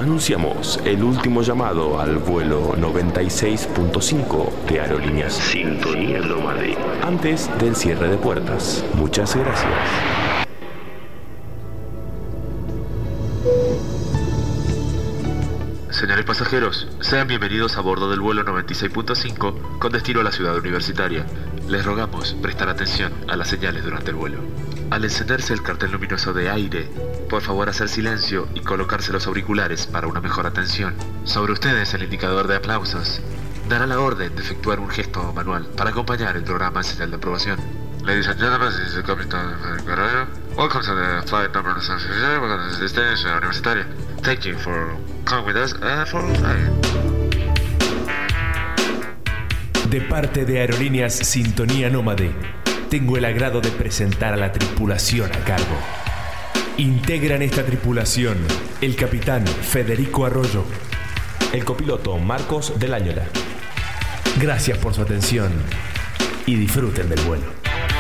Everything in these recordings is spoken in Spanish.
Anunciamos el último llamado al vuelo 96.5 de Aerolíneas Sintonía Nómade antes del cierre de puertas. Muchas gracias. Señores pasajeros, sean bienvenidos a bordo del vuelo 96.5 con destino a la ciudad universitaria. Les rogamos prestar atención a las señales durante el vuelo. Al encenderse el cartel luminoso de aire, por favor hacer silencio y colocarse los auriculares para una mejor atención. Sobre ustedes el indicador de aplausos dará la orden de efectuar un gesto manual para acompañar el programa en señal de aprobación. Ladies and gentlemen, this is the captain Guerrero. Welcome to the flight number 96. Welcome to the destination universitaria. Thank you for coming with us for flying. De parte de Aerolíneas Sintonía Nómade, tengo el agrado de presentar a la tripulación a cargo. Integran esta tripulación el capitán Federico Arroyo, el copiloto Marcos del Áñora. Gracias por su atención y disfruten del vuelo.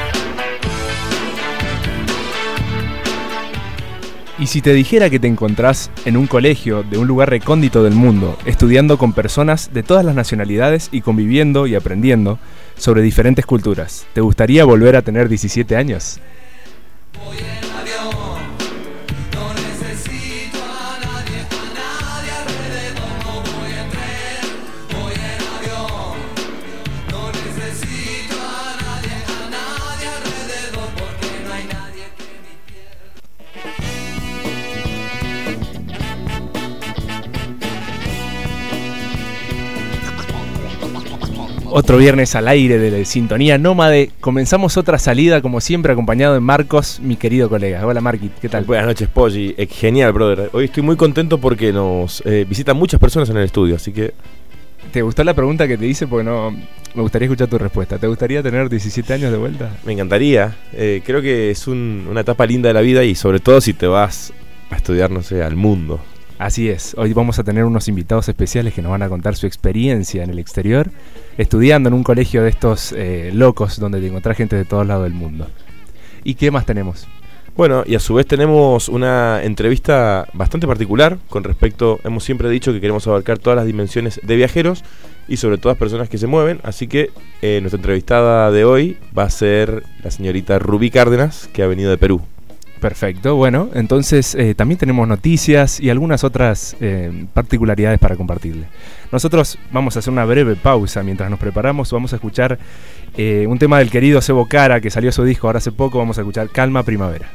Y si te dijera que te encontrás en un colegio de un lugar recóndito del mundo, estudiando con personas de todas las nacionalidades y conviviendo y aprendiendo sobre diferentes culturas, ¿te gustaría volver a tener 17 años? Otro viernes al aire de Sintonía Nómade. Comenzamos otra salida, como siempre, acompañado de Marcos, mi querido colega. Hola, Marquit, ¿qué tal? Buenas noches, Poggi. Genial, brother. Hoy estoy muy contento porque nos visitan muchas personas en el estudio, así que... ¿Te gustó la pregunta que te hice? Porque no... Me gustaría escuchar tu respuesta. ¿Te gustaría tener 17 años de vuelta? Me encantaría. Creo que es una etapa linda de la vida y sobre todo si te vas a estudiar, no sé, al mundo. Así es, hoy vamos a tener unos invitados especiales que nos van a contar su experiencia en el exterior, estudiando en un colegio de estos locos donde te encontrás gente de todos lados del mundo. ¿Y qué más tenemos? Bueno, y a su vez tenemos una entrevista bastante particular con respecto, hemos siempre dicho que queremos abarcar todas las dimensiones de viajeros y sobre todo las personas que se mueven, así que nuestra entrevistada de hoy va a ser la señorita Rubí Cárdenas, que ha venido de Perú. Perfecto, bueno, entonces también tenemos noticias y algunas otras particularidades para compartirle. Nosotros vamos a hacer una breve pausa mientras nos preparamos. Vamos a escuchar un tema del querido Sebo Cara, que salió su disco ahora hace poco. Vamos a escuchar Calma Primavera.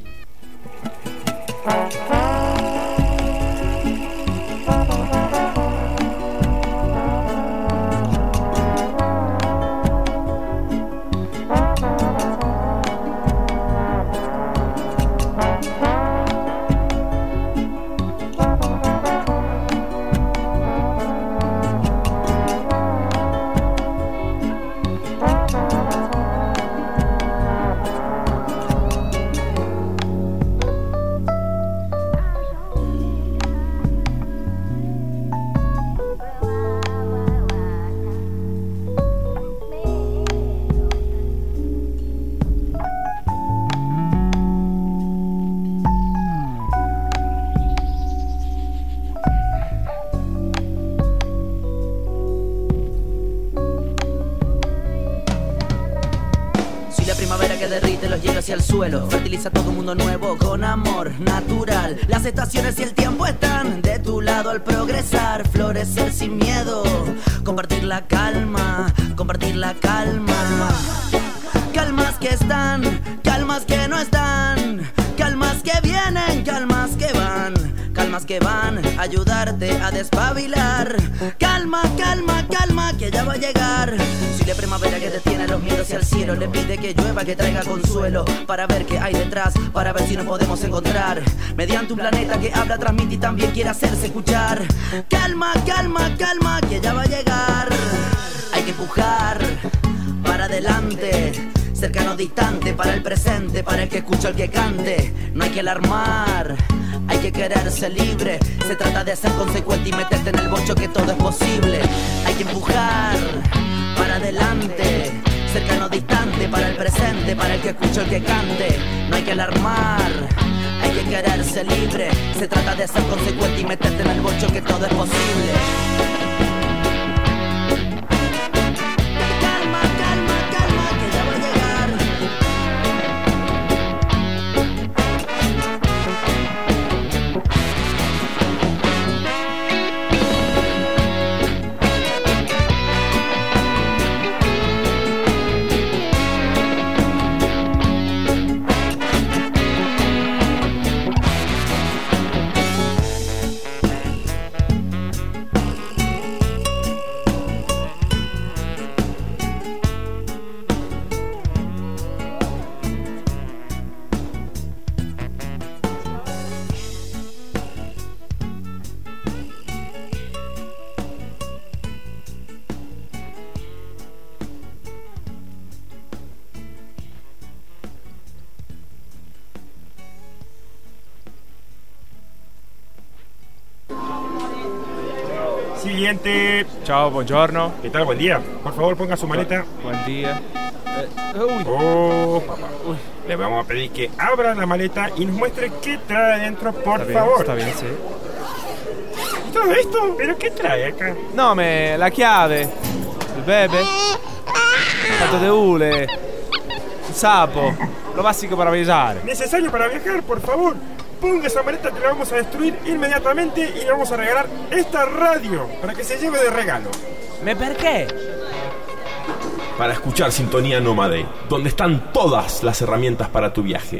Hacia el suelo, fertiliza todo un mundo nuevo con amor natural. Las estaciones y el tiempo están de tu lado al progresar, florecer sin miedo, compartir la calma, compartir la calma. Calmas que están, calmas que no están, calmas que vienen, calmas que van, calmas que van a ayudarte a despabilar. Calma, calma, calma, que ya va a llegar. Si la primavera que detiene los miedos hacia el cielo le pide que llueva, que traiga consuelo, para ver qué hay detrás, para ver si nos podemos encontrar mediante un planeta que habla, transmite y también quiere hacerse escuchar. Calma, calma, calma, que ya va a llegar. Hay que empujar para adelante, cercano, distante, para el presente, para el que escucha, el que cante. No hay que alarmar, hay que quererse libre. Se trata de ser consecuente y meterte en el bocho, que todo es posible. Hay que empujar para adelante, cercano, distante, para el presente, para el que escucha, el que cante. No hay que alarmar, hay que quererse libre. Se trata de ser consecuente y meterte en el bocho que todo es posible. Calma, calma, calma, que ya voy a llegar. Siguiente. Ciao, buongiorno. ¿Qué tal? Buen día. Por favor, ponga su maleta. Buen día. Uy. Oh, papá. Le vamos a pedir que abra la maleta y nos muestre qué trae adentro, por favor. Está bien, sí. ¿Todo esto? ¿Pero qué trae acá? No, la chiave, il bebè, tanto de hule, un sapo, lo básico para viajar. Necesario para viajar, por favor. Ponga esa maleta que la vamos a destruir inmediatamente y le vamos a regalar esta radio para que se lleve de regalo. ¿Me per qué? Para escuchar Sintonía Nómade, donde están todas las herramientas para tu viaje.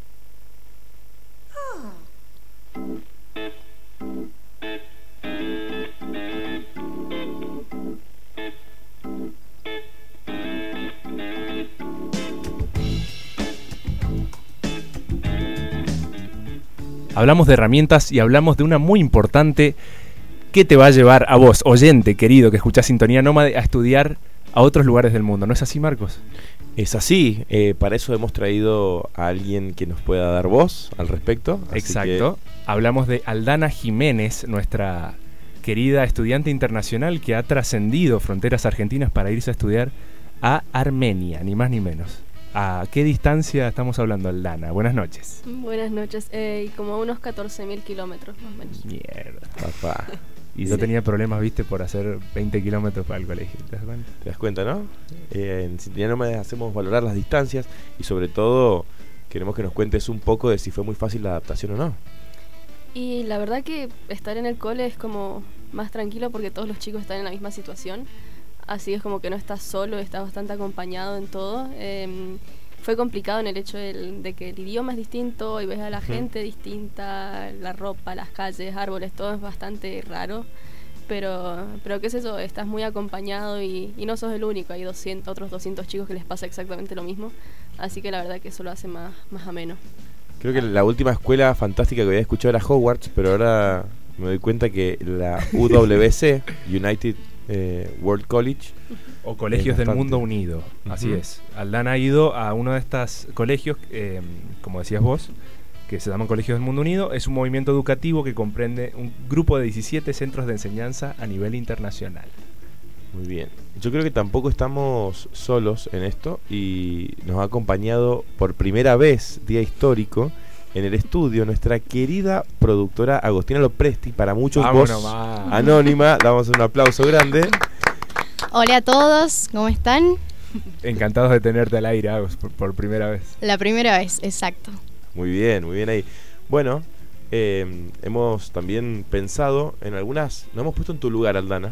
Hablamos de herramientas y hablamos de una muy importante que te va a llevar a vos, oyente querido que escuchás Sintonía Nómade, a estudiar a otros lugares del mundo. ¿No es así, Marcos? Es así, para eso hemos traído a alguien que nos pueda dar voz al respecto. Exacto. Hablamos de Aldana Jiménez, nuestra querida estudiante internacional que ha trascendido fronteras argentinas para irse a estudiar a Armenia, ni más ni menos. ¿A qué distancia estamos hablando, Aldana? Buenas noches. Buenas noches, como unos 14.000 kilómetros más o menos. Mierda, papá. Y yo tenía problemas, viste, por hacer 20 kilómetros para el colegio. ¿Te das cuenta? ¿Te das cuenta, no? En Sintonía Nómade hacemos valorar las distancias y sobre todo queremos que nos cuentes un poco de si fue muy fácil la adaptación o no. Y la verdad que estar en el cole es como más tranquilo porque todos los chicos están en la misma situación. Así es como que no estás solo, estás bastante acompañado en todo. Fue complicado en el hecho de que el idioma es distinto y ves a la gente distinta, la ropa, las calles, árboles, todo es bastante raro. Pero qué es eso, estás muy acompañado y no sos el único, hay otros 200 chicos que les pasa exactamente lo mismo. Así que la verdad que eso lo hace más ameno. Creo que la última escuela fantástica que había escuchado era Hogwarts, pero ahora me doy cuenta que la UWC, United World College, o Colegios del Mundo Unido, así es. Aldana ha ido a uno de estos colegios, como decías vos, que se llaman Colegios del Mundo Unido. Es un movimiento educativo que comprende un grupo de 17 centros de enseñanza a nivel internacional. Muy bien. Yo creo que tampoco estamos solos en esto y nos ha acompañado por primera vez, día histórico, en el estudio nuestra querida productora Agostina Lopresti, para muchos voz anónima. Damos un aplauso grande. Hola a todos, ¿cómo están? Encantados de tenerte al aire, Agos, por primera vez. La primera vez, exacto. Muy bien ahí. Bueno, hemos también pensado en algunas, nos hemos puesto en tu lugar, Aldana,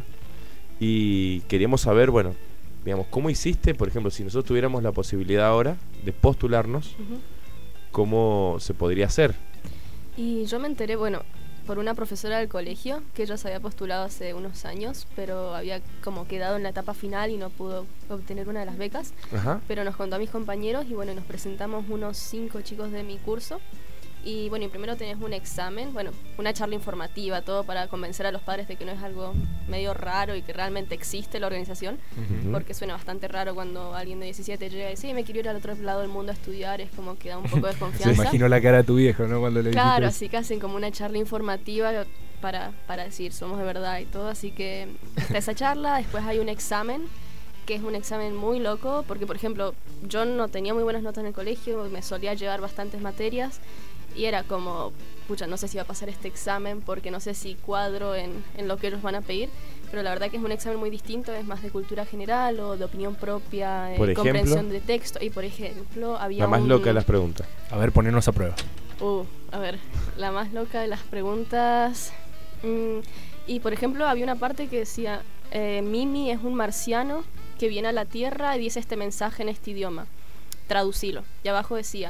y queríamos saber, bueno, digamos, ¿cómo hiciste? Por ejemplo, si nosotros tuviéramos la posibilidad ahora de postularnos, ¿cómo se podría hacer? Y yo me enteré, bueno, por una profesora del colegio, que ella se había postulado hace unos años, pero había como quedado en la etapa final y no pudo obtener una de las becas. Ajá. Pero nos contó a mis compañeros y bueno, nos presentamos unos 5 chicos de mi curso. Y bueno, y primero tenés un examen, bueno, una charla informativa, todo para convencer a los padres de que no es algo medio raro y que realmente existe la organización, porque suena bastante raro cuando alguien de 17 llega y dice, sí, me quiero ir al otro lado del mundo a estudiar, es como que da un poco de desconfianza. Se imaginó la cara de tu viejo, ¿no? Cuando le dijiste claro, eso. así que hacen como una charla informativa para decir, somos de verdad y todo, así que está esa charla, después hay un examen, que es un examen muy loco, porque por ejemplo, yo no tenía muy buenas notas en el colegio, me solía llevar bastantes materias, Y era como, pucha, no sé si va a pasar este examen porque no sé si cuadro en lo que ellos van a pedir, pero la verdad que es un examen muy distinto, es más de cultura general o de opinión propia, comprensión de texto. Y por ejemplo, había la más loca de las preguntas. A ver, ponernos a prueba. A ver, la más loca de las preguntas. Y por ejemplo, había una parte que decía, Mimi es un marciano que viene a la Tierra y dice este mensaje en este idioma. Traducilo. Y abajo decía,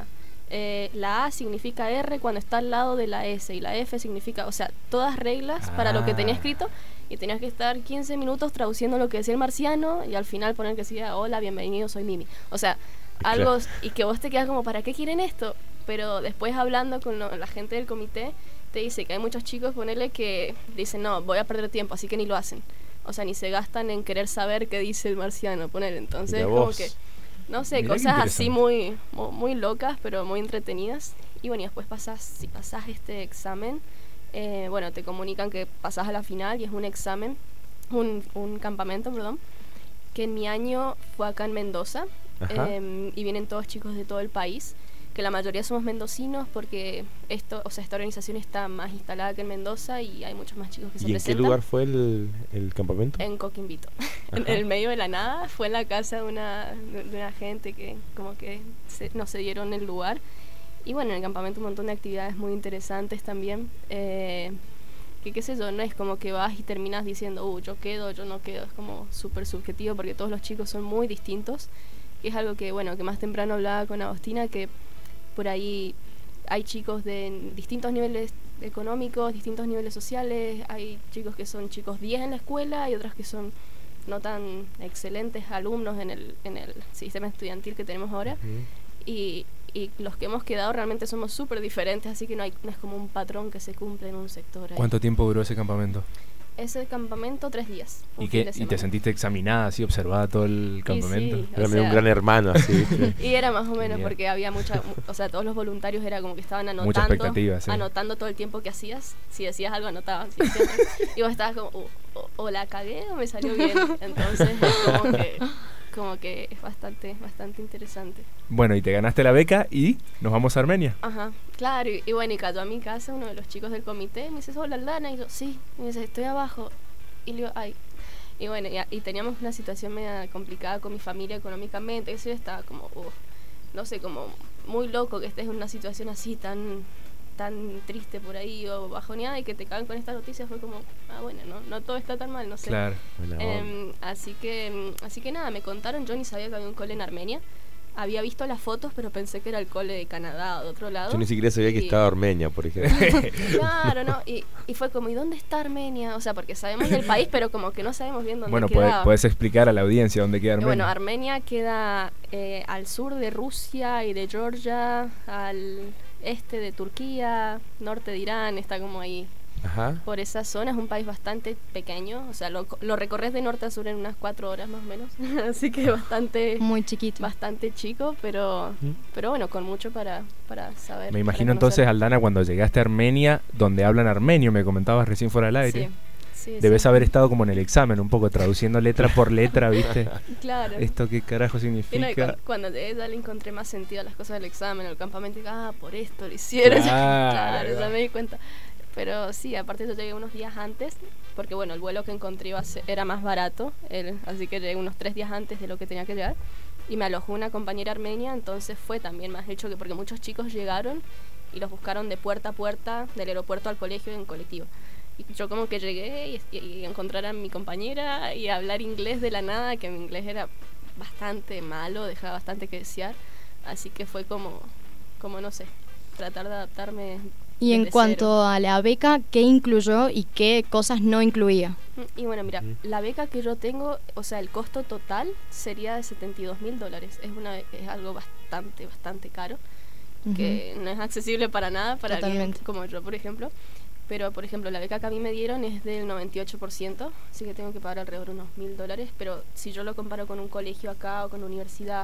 la A significa R cuando está al lado de la S y la F significa, o sea, todas reglas para lo que tenía escrito, y tenías que estar 15 minutos traduciendo lo que decía el marciano y al final poner que decía, hola, bienvenido, soy Mimi. O sea, algo, y que vos te quedas como, ¿para qué quieren esto? Pero después hablando con la gente del comité, te dice que hay muchos chicos, ponele, que dicen, no, voy a perder tiempo, así que ni lo hacen. O sea, ni se gastan en querer saber qué dice el marciano, ponele. Entonces, como que, no sé, mirá, cosas así muy locas, pero muy entretenidas. Y bueno, y después si pasás este examen, bueno, te comunican que pasás a la final y es un examen, un campamento, perdón, que en mi año fue acá en Mendoza, y vienen todos chicos de todo el país, que la mayoría somos mendocinos porque esta organización está más instalada que en Mendoza y hay muchos más chicos que se presentan. ¿Y en qué lugar fue el campamento? En Coquimbito, en el medio de la nada. Fue en la casa de una gente que como que no se dieron el lugar. Y bueno, en el campamento un montón de actividades muy interesantes también. Que qué sé yo, no es como que vas y terminas diciendo, yo quedo, yo no quedo. Es como súper subjetivo porque todos los chicos son muy distintos. Que es algo que, bueno, que más temprano hablaba con Agostina, que por ahí hay chicos de distintos niveles económicos, distintos niveles sociales, hay chicos que son chicos 10 en la escuela y otros que son no tan excelentes alumnos en el sistema estudiantil que tenemos ahora. Y los que hemos quedado realmente somos súper diferentes, así que no es como un patrón que se cumple en un sector. ¿Cuánto tiempo duró ese campamento? Ese campamento 3 días. ¿Y te sentiste examinada, así, observada todo el campamento? Sí, era un gran hermano, así. Y era más o menos, porque había o sea, todos los voluntarios era como que estaban anotando todo el tiempo que hacías. Si decías algo, anotaban. ¿Sí? Y vos estabas como, o la cagué o me salió bien. Entonces, como que es bastante interesante. Bueno, y te ganaste la beca y nos vamos a Armenia. Ajá, claro, y bueno, y cayó a mi casa uno de los chicos del comité, me dice, hola Aldana, y yo, sí, me dice, estoy abajo, y le digo, ay, y bueno, y teníamos una situación media complicada con mi familia económicamente, que yo estaba como, no sé, como muy loco que estés en una situación así tan triste por ahí o bajoneada y que te cagan con esta noticia. Fue como, bueno, no todo está tan mal, no sé. Claro. Así que nada, me contaron, yo ni sabía que había un cole en Armenia. Había visto las fotos, pero pensé que era el cole de Canadá o de otro lado. Yo ni siquiera sabía que estaba Armenia, por ejemplo. Claro, ¿no? Y fue como, ¿y dónde está Armenia? O sea, porque sabemos del país, pero como que no sabemos bien dónde queda. Bueno, puedes explicar a la audiencia dónde queda Armenia. Bueno, Armenia queda al sur de Rusia y de Georgia, al este de Turquía, norte de Irán, está como ahí. Ajá. Por esa zona. Es un país bastante pequeño, o sea, lo recorres de norte a sur en unas 4 horas más o menos. Así que bastante muy chiquito, bastante chico, pero bueno, con mucho para saber. Me imagino entonces, Aldana, cuando llegaste a Armenia, donde hablan armenio, me comentabas recién fuera del aire. Sí, debes haber estado como en el examen, un poco traduciendo letra por letra, ¿viste? Claro. ¿Esto qué carajo significa? Cuando llegué ya le encontré más sentido a las cosas del examen, el campamento, por esto lo hicieron. Claro, ya me di cuenta. Pero sí, aparte yo llegué unos días antes, porque bueno, el vuelo que encontré era más barato, así que llegué unos 3 días antes de lo que tenía que llegar, y me alojó una compañera armenia, entonces fue también más hecho porque muchos chicos llegaron y los buscaron de puerta a puerta, del aeropuerto al colegio en colectivo. Y yo como que llegué y encontrar a mi compañera y hablar inglés de la nada, que mi inglés era bastante malo, dejaba bastante que desear, así que fue como no sé, tratar de adaptarme. Y en cuanto a la beca, ¿qué incluyó y qué cosas no incluía? Y bueno, mira, la beca que yo tengo, o sea, el costo total sería de $72,000. Es algo bastante caro, que no es accesible para nada para alguien como yo, por ejemplo. Pero, por ejemplo, la beca que a mí me dieron es del 98%, así que tengo que pagar alrededor de unos $1,000. Pero si yo lo comparo con un colegio acá o con una universidad,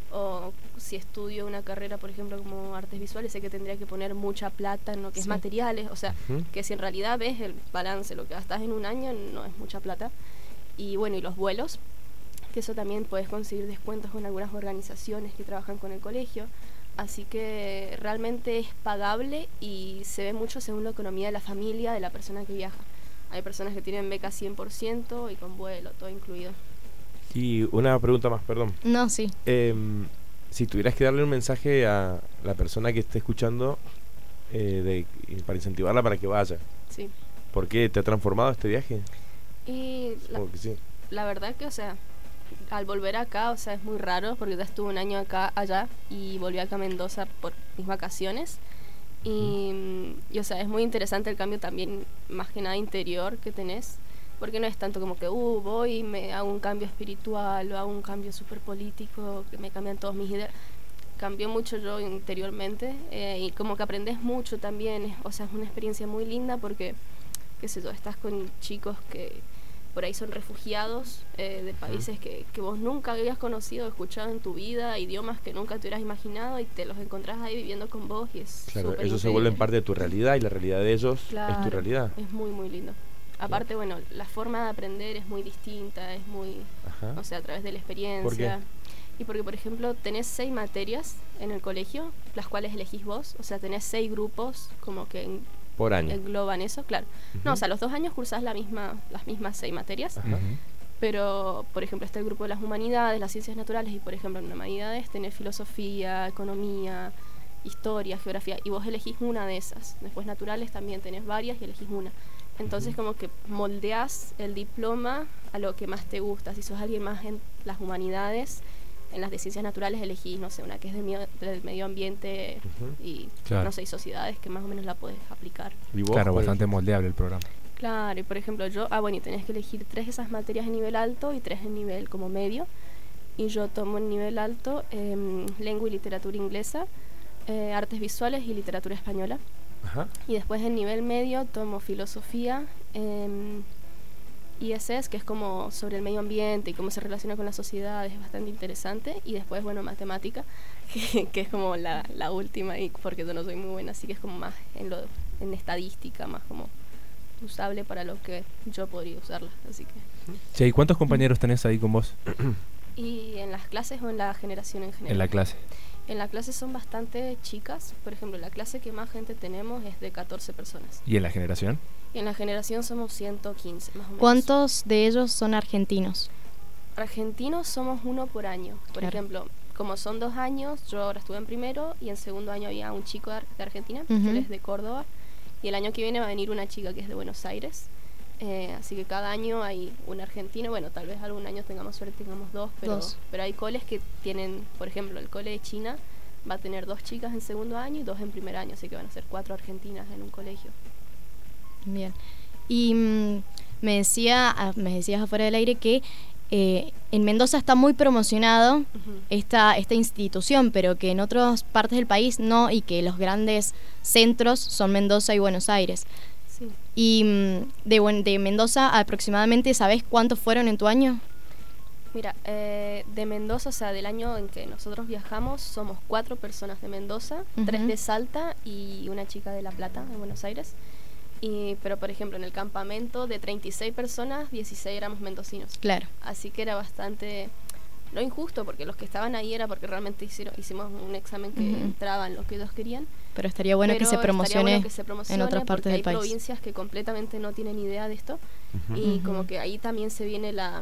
o si estudio una carrera, por ejemplo, como artes visuales, sé que tendría que poner mucha plata en lo que es materiales, o sea, que si en realidad ves el balance, lo que gastas en un año no es mucha plata. Y bueno, y los vuelos, que eso también puedes conseguir descuentos con algunas organizaciones que trabajan con el colegio, Así que realmente es pagable y se ve mucho según la economía de la familia, de la persona que viaja. Hay personas que tienen beca 100% y con vuelo, todo incluido. Y una pregunta más, perdón. No, sí. Si tuvieras que darle un mensaje a la persona que esté escuchando para incentivarla para que vaya. Sí. ¿Por qué te ha transformado este viaje? Y la verdad que, o sea, al volver acá, o sea, es muy raro porque ya estuve un año allá y volví acá a Mendoza por mis vacaciones. Y, o sea, es muy interesante el cambio también, más que nada interior que tenés, porque no es tanto como que voy y me hago un cambio espiritual o hago un cambio súper político, que me cambian todas mis ideas. Cambió mucho yo interiormente y como que aprendes mucho también, o sea, es una experiencia muy linda porque, qué sé yo, estás con chicos que por ahí son refugiados de países que vos nunca habías conocido, escuchado en tu vida, idiomas que nunca te hubieras imaginado y te los encontrás ahí viviendo con vos y es claro, súper ellos se increíble. vuelven parte de tu realidad y la realidad de ellos Claro, es tu realidad. Es muy, muy lindo. Aparte, bueno, la forma de aprender es muy distinta, es muy, o sea, a través de la experiencia. ¿Por qué? Y porque, por ejemplo, tenés 6 materias en el colegio, las cuales elegís vos, o sea, tenés 6 grupos como que por año engloban eso, claro. No, o sea, los 2 años cursás las mismas 6 materias, pero, por ejemplo, está el grupo de las humanidades, las ciencias naturales, y, por ejemplo, en humanidades tenés filosofía, economía, historia, geografía, y vos elegís una de esas. Después naturales también tenés varias y elegís una. Entonces como que moldeás el diploma a lo que más te gusta. Si sos alguien más en las humanidades, en las de ciencias naturales elegís, no sé, una que es del medio ambiente y, no sé, y sociedades, que más o menos la podés aplicar. ¿Y vos, claro, bastante moldeable el programa. Claro, y por ejemplo yo, y tenés que elegir 3 de esas materias en nivel alto y 3 en nivel como medio. Y yo tomo en nivel alto lengua y literatura inglesa, artes visuales y literatura española. Y después en nivel medio tomo filosofía, ISS, que es como sobre el medio ambiente y cómo se relaciona con la sociedad, es bastante interesante. Y después, bueno, matemática, que es como la última, y porque yo no soy muy buena, así que es como más en estadística, más como usable para lo que yo podría usarla. Así que Sí, ¿y cuántos compañeros tenés ahí con vos? ¿Y en las clases o en la generación en general? En la clase. En la clase son bastante chicas. Por ejemplo, la clase que más gente tenemos es de 14 personas. ¿Y en la generación? Y en la generación somos 115, más o menos. ¿Cuántos de ellos son argentinos? Argentinos somos 1 por año. Por ejemplo, como son 2 años, yo ahora estuve en primero y en segundo año había un chico de Argentina, que él es de Córdoba. Y el año que viene va a venir una chica que es de Buenos Aires. Así que cada año hay un argentino. Bueno, tal vez algún año tengamos suerte, tengamos 2, pero hay coles que tienen, por ejemplo, el cole de China va a tener 2 chicas en segundo año y 2 en primer año, así que van a ser 4 argentinas en un colegio. Bien. Y me decías afuera del aire que en Mendoza está muy promocionado esta institución, pero que en otras partes del país no, y que los grandes centros son Mendoza y Buenos Aires. Sí. Y de Mendoza aproximadamente, ¿sabés cuántos fueron en tu año? Mira, de Mendoza, o sea, del año en que nosotros viajamos, somos 4 personas de Mendoza, 3 de Salta y una chica de La Plata, de Buenos Aires. Pero, por ejemplo, en el campamento de 36 personas, 16 éramos mendocinos. Claro. Así que era bastante, no injusto, porque los que estaban ahí era porque realmente hicimos un examen que entraban los que ellos querían. Pero estaría bueno que se promocione en otras partes del país. Hay provincias que completamente no tienen idea de esto y como que ahí también se viene la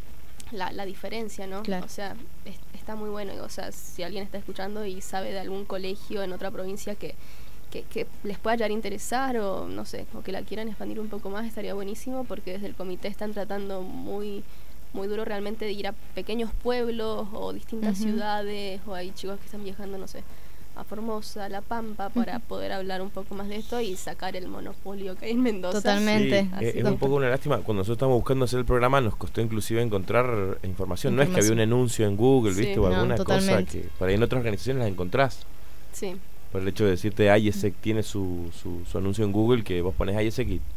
diferencia, ¿no? Claro. O sea, está muy bueno. O sea, si alguien está escuchando y sabe de algún colegio en otra provincia que les pueda llegar a interesar o no sé, o que la quieran expandir un poco más, estaría buenísimo, porque desde el comité están tratando muy muy duro realmente de ir a pequeños pueblos o distintas ciudades, o hay chicos que están viajando, no sé, a Formosa, a La Pampa, para poder hablar un poco más de esto y sacar el monopolio que hay en Mendoza. Totalmente. Sí, es un poco una lástima. Cuando nosotros estábamos buscando hacer el programa, nos costó inclusive encontrar información. No es que había un anuncio en Google, ¿viste? O alguna cosa que por ahí en otras organizaciones la encontrás. Sí. Por el hecho de decirte IESEC tiene su anuncio en Google, que vos pones IESEC y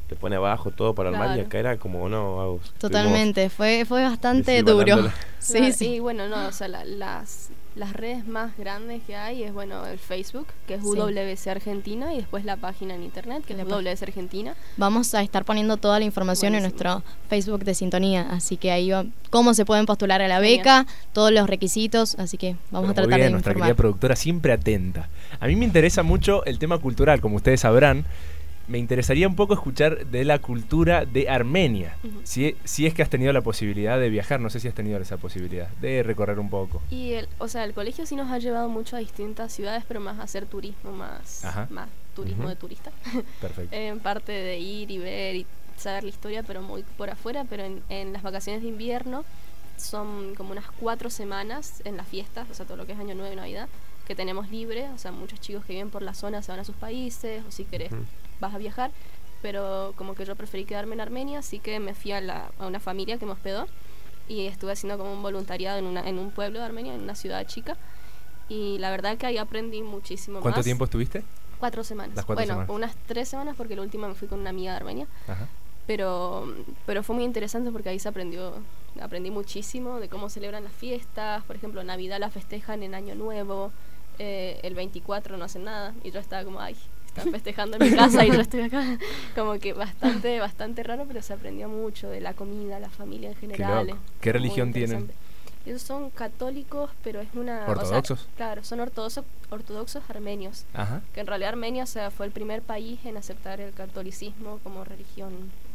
te pone abajo todo para armar, y acá era como, no, Agus, totalmente, fue bastante duro. Sí, Claro, sí. y bueno, no, o sea, las redes más grandes que hay es, bueno, el Facebook, que es Sí. WC Argentina, y después la página en internet, que es WC Argentina. Vamos a estar poniendo toda la información en nuestro Facebook de Sintonía, así que ahí va cómo se pueden postular a la beca, todos los requisitos, así que vamos a Pero muy tratar bien, de nuestra informar. querida productora siempre atenta. A mí me interesa mucho el tema cultural, como ustedes sabrán. Me interesaría un poco escuchar de la cultura de Armenia. Si es que has tenido la posibilidad de viajar, no sé si has tenido esa posibilidad de recorrer un poco. Y o sea, el colegio sí nos ha llevado mucho a distintas ciudades, pero más a hacer turismo, más turismo de turista. Perfecto. En parte de ir y ver y saber la historia, pero muy por afuera. Pero en las vacaciones de invierno son como unas 4 semanas en las fiestas, o sea, todo lo que es Año Nuevo y Navidad, que tenemos libre. O sea, muchos chicos que viven por la zona se van a sus países, o si querés vas a viajar, pero como que yo preferí quedarme en Armenia, así que me fui a una familia que me hospedó y estuve haciendo como un voluntariado en un pueblo de Armenia, en una ciudad chica, y la verdad que ahí aprendí muchísimo. ¿Cuánto más. tiempo estuviste? 4 semanas. Las 4 bueno, semanas. unas 3 semanas porque la última me fui con una amiga de Armenia. Ajá. Pero fue muy interesante porque ahí aprendí muchísimo de cómo celebran las fiestas. Por ejemplo, Navidad la festejan en Año Nuevo, el 24 no hacen nada, y yo estaba como, ay, están festejando en mi casa y yo estoy acá. Como que bastante raro, pero se aprendió mucho de la comida, la familia en general. Qué loco. ¿Qué religión tienen? Ellos son católicos, pero es una... ¿Ortodoxos? O sea, claro, son ortodoxos armenios. Ajá. Que en realidad Armenia, o sea, fue el primer país en aceptar el catolicismo como religión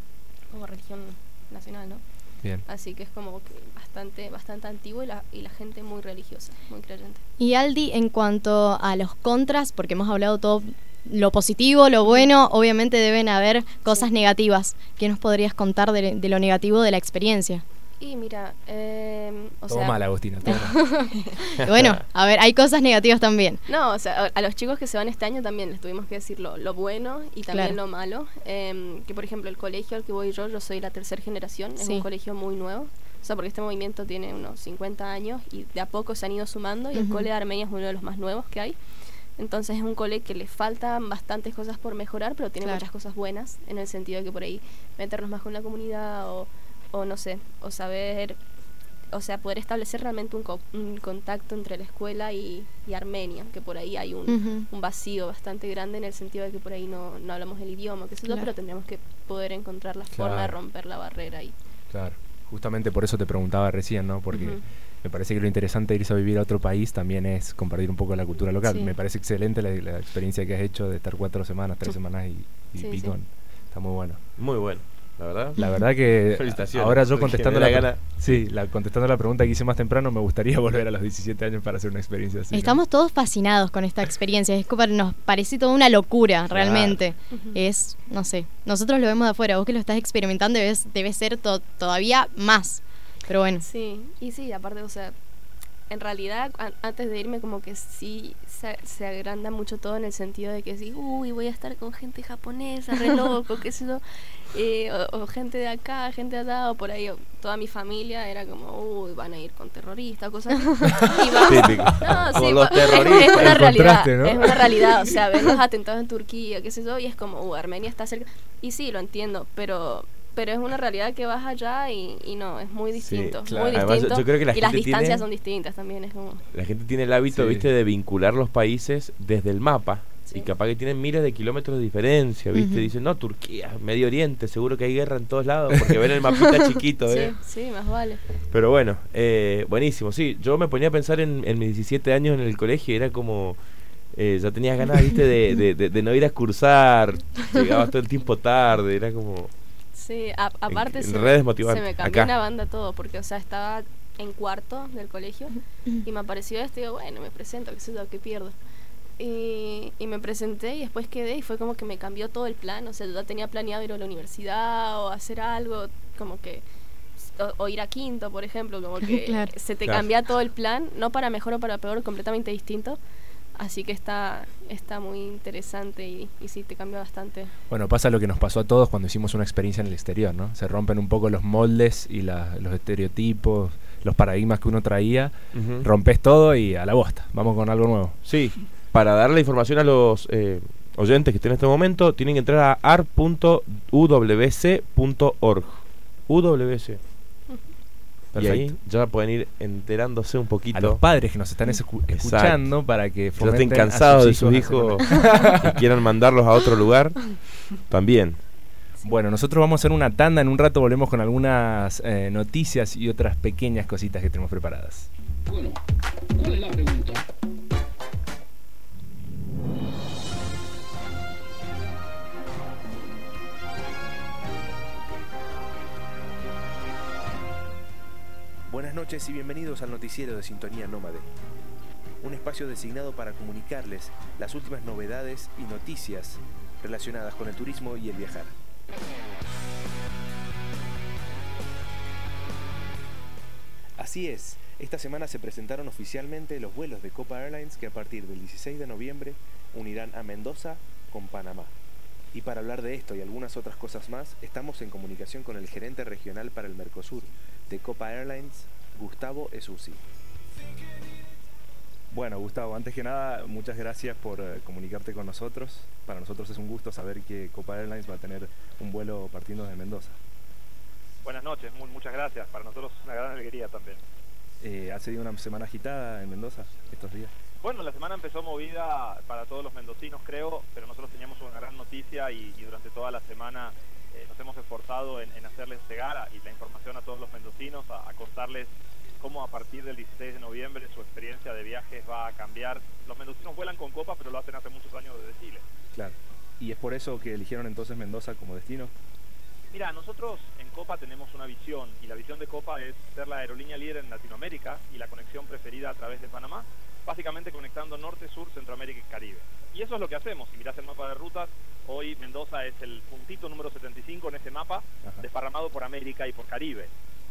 nacional, ¿no? Bien. Así que es como que bastante antiguo, y la gente muy religiosa, muy creyente. Y Aldi, en cuanto a los contras, porque hemos hablado todo lo positivo, lo bueno, obviamente deben haber cosas negativas. ¿Qué nos podrías contar de lo negativo de la experiencia? Y mira, Todo mal, Agustina, todo mal. Bueno, a ver, hay cosas negativas también. No, o sea, a los chicos que se van este año también les tuvimos que decir lo bueno y también lo malo. Que por ejemplo el colegio al que voy yo soy la 3ª generación, es un colegio muy nuevo. O sea, porque este movimiento tiene unos 50 años y de a poco se han ido sumando, y el cole de Armenia es uno de los más nuevos que hay. Entonces es un cole que le faltan bastantes cosas por mejorar, pero tiene muchas cosas buenas, en el sentido de que por ahí meternos más con la comunidad o no sé, o saber, o sea, poder establecer realmente un contacto entre la escuela y Armenia, que por ahí hay un vacío bastante grande, en el sentido de que por ahí no hablamos el idioma, qué sé yo, pero tendríamos que poder encontrar la forma de romper la barrera ahí. Claro, justamente por eso te preguntaba recién, ¿no? Porque me parece que lo interesante de irse a vivir a otro país también es compartir un poco la cultura local. Me parece excelente la experiencia que has hecho de estar 4 semanas, 3 semanas y pico. Está muy bueno. Muy bueno. La verdad que felicitaciones. ahora yo contestando contestando la pregunta que hice más temprano, me gustaría volver a los 17 años para hacer una experiencia así. Estamos todos fascinados con esta experiencia, es como nos parece toda una locura, realmente. Es, no sé, nosotros lo vemos de afuera, vos que lo estás experimentando debe ser todavía más, pero bueno. Sí, y sí, aparte, o sea, en realidad antes de irme como que sí se agranda mucho todo, en el sentido de que sí, uy, voy a estar con gente japonesa, re loco, qué sé yo, o gente de acá, gente de allá, o por ahí toda mi familia era como, uy, van a ir con terroristas, cosas así. Y vas, típico. no, Con sí, los terroristas. es una realidad, ¿no? es una realidad, o sea, ver los atentados en Turquía, qué sé yo, y es como, Armenia está cerca, y sí, lo entiendo, pero es una realidad que vas allá y no, es muy distinto, claro. muy Además, distinto. yo creo que la y las gente distancias son distintas también, es como... La gente tiene el hábito, viste, de vincular los países desde el mapa. Y capaz que tienen miles de kilómetros de diferencia, viste, dicen, no, Turquía, Medio Oriente, seguro que hay guerra en todos lados, porque ven el mapita chiquito, Sí, más vale. Pero bueno, buenísimo, sí, yo me ponía a pensar en mis 17 años en el colegio y era como... ya tenías ganas, viste, de no ir a cursar, llegabas todo el tiempo tarde, era como... Sí, aparte se me cambió una banda todo, porque, o sea, estaba en cuarto del colegio y me apareció esto y digo, bueno, me presento, qué sé yo, qué pierdo. Y me presenté y después quedé y fue como que me cambió todo el plan, o sea, yo ya tenía planeado ir a la universidad o hacer algo, como que... O ir a quinto, por ejemplo, como que se te cambia todo el plan, no para mejor o para peor, completamente distinto. Así que está muy interesante y sí, te cambia bastante. Bueno, pasa lo que nos pasó a todos cuando hicimos una experiencia en el exterior, ¿no? Se rompen un poco los moldes y los estereotipos, los paradigmas que uno traía. Rompes todo y a la bosta, vamos con algo nuevo. Sí, para darle información a los oyentes que estén en este momento tienen que entrar a ar.uwc.org. UWC. Y ahí ya pueden ir enterándose un poquito. A los padres que nos están escuchando para que ya estén cansados de sus hijos y quieran mandarlos a otro lugar, también. Bueno, nosotros vamos a hacer una tanda. En un rato volvemos con algunas noticias y otras pequeñas cositas que tenemos preparadas. Bueno, ¿cuál es la pregunta? Buenas noches y bienvenidos al noticiero de Sintonía Nómade, un espacio designado para comunicarles las últimas novedades y noticias relacionadas con el turismo y el viajar. Así es, esta semana se presentaron oficialmente los vuelos de Copa Airlines que a partir del 16 de noviembre unirán a Mendoza con Panamá. Y para hablar de esto y algunas otras cosas más, estamos en comunicación con el gerente regional para el Mercosur de Copa Airlines, Gustavo Esusi. Bueno, Gustavo, antes que nada, muchas gracias por comunicarte con nosotros. Para nosotros es un gusto saber que Copa Airlines va a tener un vuelo partiendo desde Mendoza. Buenas noches, muchas gracias. Para nosotros es una gran alegría también. ¿Ha sido una semana agitada en Mendoza estos días? Bueno, la semana empezó movida para todos los mendocinos, creo, pero nosotros teníamos una gran noticia y durante toda la semana nos hemos esforzado en hacerles llegar y la información a todos los mendocinos, a contarles cómo a partir del 16 de noviembre su experiencia de viajes va a cambiar. Los mendocinos vuelan con Copa, pero lo hacen hace muchos años desde Chile. Claro. ¿Y es por eso que eligieron entonces Mendoza como destino? Mira, nosotros en Copa tenemos una visión, y la visión de Copa es ser la aerolínea líder en Latinoamérica y la conexión preferida a través de Panamá, básicamente conectando norte, sur, Centroamérica y Caribe. Y eso es lo que hacemos. Si mirás el mapa de rutas, hoy Mendoza es el puntito número 75 en ese mapa, desparramado por América y por Caribe.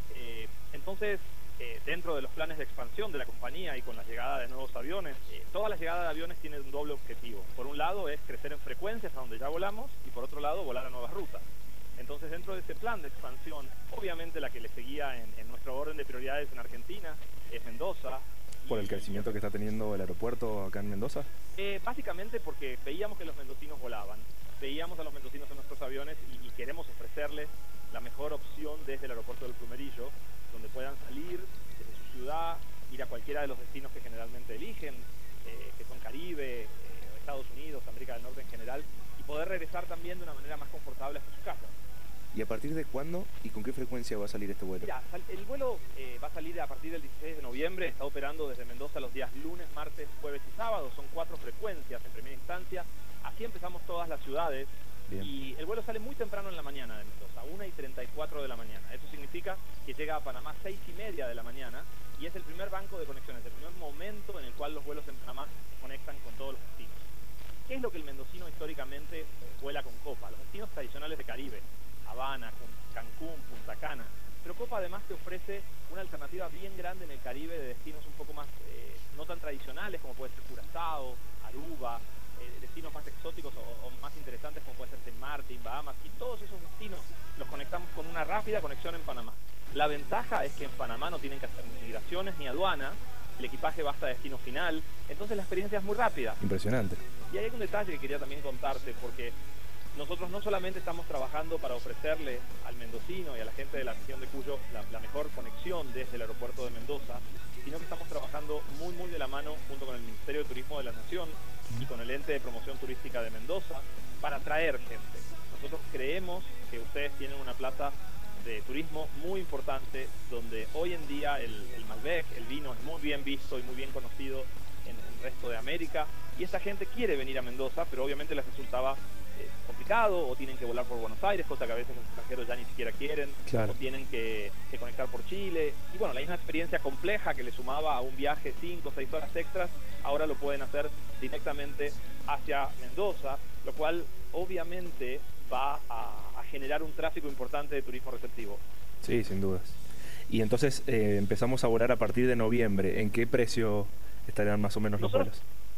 Entonces, dentro de los planes de expansión de la compañía y con la llegada de nuevos aviones, todas las llegadas de aviones tienen un doble objetivo. Por un lado es crecer en frecuencias a donde ya volamos y por otro lado volar a nuevas rutas. Entonces, dentro de ese plan de expansión, obviamente la que le seguía en nuestro orden de prioridades en Argentina es Mendoza. ¿Por el crecimiento que está teniendo el aeropuerto acá en Mendoza? Básicamente porque veíamos que los mendocinos volaban, veíamos a los mendocinos en nuestros aviones y queremos ofrecerles la mejor opción desde el aeropuerto del Plumerillo, donde puedan salir desde su ciudad, ir a cualquiera de los destinos que generalmente eligen, que son Caribe, Estados Unidos, América del Norte en general, y poder regresar también de una manera más confortable hasta su casa. ¿Y a partir de cuándo y con qué frecuencia va a salir este vuelo? Mira, el vuelo va a salir a partir del 16 de noviembre, está operando desde Mendoza los días lunes, martes, jueves y sábado, son 4 frecuencias en primera instancia, así empezamos todas las ciudades. Bien. Y el vuelo sale muy temprano en la mañana de Mendoza, 1:34 de la mañana, eso significa que llega a Panamá 6:30 de la mañana y es el primer banco de conexiones, el primer momento en el cual los vuelos en Panamá se conectan con todos los destinos. ¿Qué es lo que el mendocino históricamente vuela con Copa? Los destinos tradicionales de Caribe, Habana, Cancún, Punta Cana, pero Copa además te ofrece una alternativa bien grande en el Caribe de destinos un poco más no tan tradicionales como puede ser Curazao, Aruba, destinos más exóticos o más interesantes como puede ser Saint Martin, Bahamas, y todos esos destinos los conectamos con una rápida conexión en Panamá. La ventaja es que en Panamá no tienen que hacer ni migraciones ni aduana, el equipaje va hasta destino final, entonces la experiencia es muy rápida. Impresionante. Y hay un detalle que quería también contarte, porque nosotros no solamente estamos trabajando para ofrecerle al mendocino y a la gente de la región de Cuyo la mejor conexión desde el aeropuerto de Mendoza, sino que estamos trabajando muy de la mano junto con el Ministerio de Turismo de la Nación y con el Ente de Promoción Turística de Mendoza para atraer gente. Nosotros creemos que ustedes tienen una plaza de turismo muy importante donde hoy en día el Malbec, el vino, es muy bien visto y muy bien conocido en el resto de América y esa gente quiere venir a Mendoza, pero obviamente les resultaba complicado o tienen que volar por Buenos Aires, cosa que a veces los extranjeros ya ni siquiera quieren, claro. O tienen que conectar por Chile y bueno, la misma experiencia compleja que le sumaba a un viaje 5 o 6 horas extras, ahora lo pueden hacer directamente hacia Mendoza, lo cual obviamente va a generar un tráfico importante de turismo receptivo. Sí, sin dudas. Y entonces empezamos a volar a partir de noviembre. ¿En qué precio estarían más o menos los vuelos?